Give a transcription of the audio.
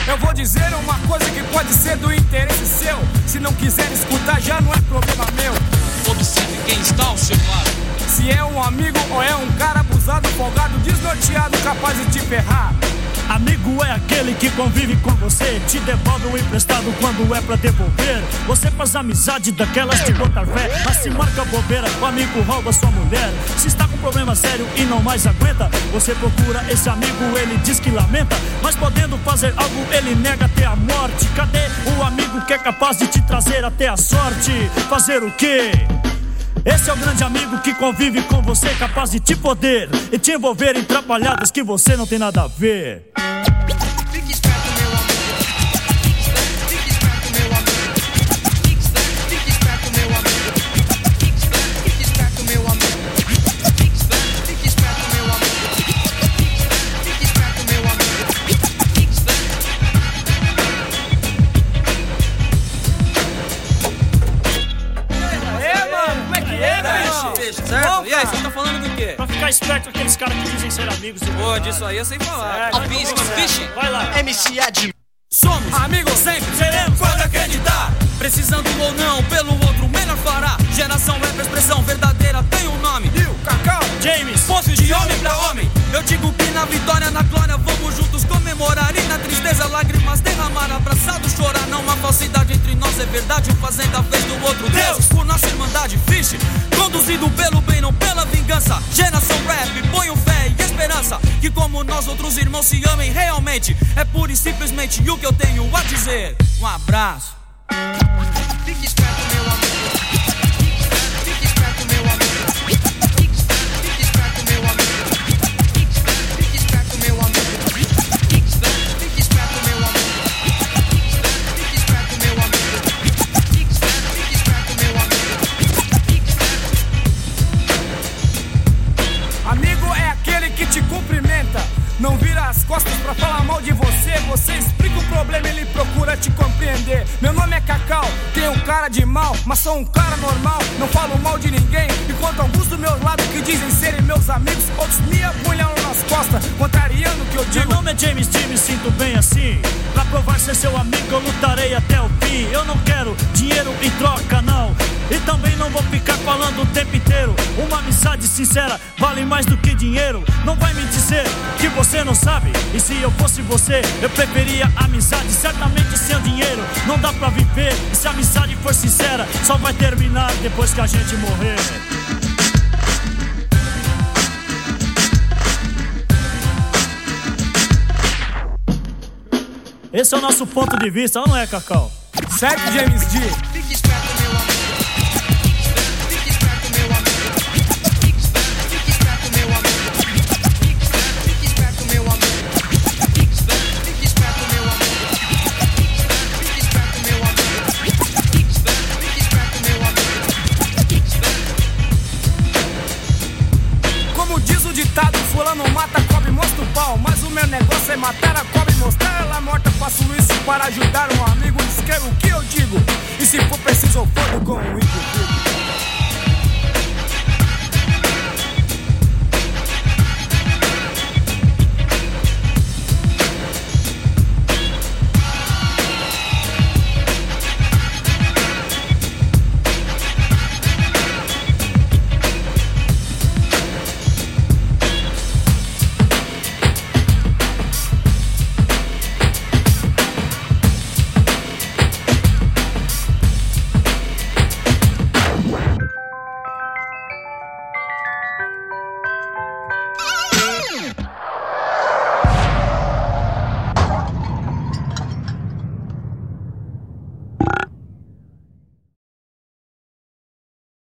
Eu vou dizer uma coisa que pode ser do interesse seu. Se não quiser escutar, já não é problema meu. Observe quem está ao seu lado. Se é um amigo ou é um cara abusado, folgado, desnorteado, capaz de te ferrar. Amigo é aquele que convive com você, te devolve o emprestado quando é pra devolver. Você faz amizade daquelas de botar fé, mas se marca bobeira, o amigo rouba sua mulher. Se está com problema sério e não mais aguenta, você procura esse amigo, ele diz que lamenta, mas podendo fazer algo, ele nega até a morte. Cadê o amigo que é capaz de te trazer até a sorte? Fazer o quê? Esse é o grande amigo que convive com você, capaz de te poder e te envolver em atrapalhadas que você não tem nada a ver. Fique esperto, meu amigo. Fique esperto, meu amigo. Fique esperto, meu amigo. Fique esperto, meu amigo. Fique esperto, meu amigo. Fique esperto, meu amigo. Certo? E aí, você tá falando do quê? Pra ficar esperto com aqueles caras que dizem ser amigos. Pô, disso aí eu sei falar. Vai lá. MC Ed. Somos amigos sempre, seremos quando acreditar. Precisando ou não, pelo outro melhor fará. Geração rap, expressão verdadeira tem um nome. E o Cacau, James, Posse de homem pra homem. Eu digo que na vitória, na glória, vamos juntos comemorar. E na tristeza, lágrimas derramar. Abraçado, chorar, não há falsidade entre nós. É verdade, um fazendo a vez do outro Deus. Por nossa irmandade, fiche. Conduzido pelo bem, não pela vingança. Geração rap, ponho fé e esperança. Que como nós outros irmãos se amem realmente. É pura e simplesmente o que eu tenho a dizer. Um abraço. Fique esperto, meu amigo. Fique esperto, meu amigo. Fique esperto, meu amigo. Fique esperto, meu amigo. Fique esperto, meu amigo. Fique esperto, meu amigo. Fique esperto, meu amigo. amigo é aquele que te cumprimenta, não vira as costas pra falar mal de você. Você explica o problema, ele procura te compreender. Meu nome é Cacau, tenho cara de mal, mas sou um cara normal, não falo mal de ninguém. Enquanto alguns do meu lado que dizem serem meus amigos, outros me apunhalam nas costas, contrariando o que eu digo. Meu nome é James T, me sinto bem assim. Pra provar ser seu amigo eu lutarei até o fim. Eu não quero dinheiro em troca, não. E também não vou ficar falando o tempo inteiro. Uma amizade sincera vale mais do que dinheiro. Não vai me dizer que você não sabe. E se eu fosse você, eu preferia amizade, certamente sem dinheiro. Não dá pra viver, e se a amizade for sincera, só vai terminar depois que a gente morrer. Esse é o nosso ponto de vista, não é, Cacau? Certo, James D? Fique esperto, meu amigo. Fique esperto, meu amigo. Fique esperto, meu amigo. Fique esperto, meu amigo. Fique esperto, meu amigo. Fique esperto, meu amigo. Fique esperto, meu amigo. Como diz o ditado, fulano mata a cobra e mostra o pau. Mas o meu negócio é matar a cobra e mostrar ela morta. Faço isso para ajudar um amigo, escrevo o que eu digo. E se for preciso eu fodo com o inimigo.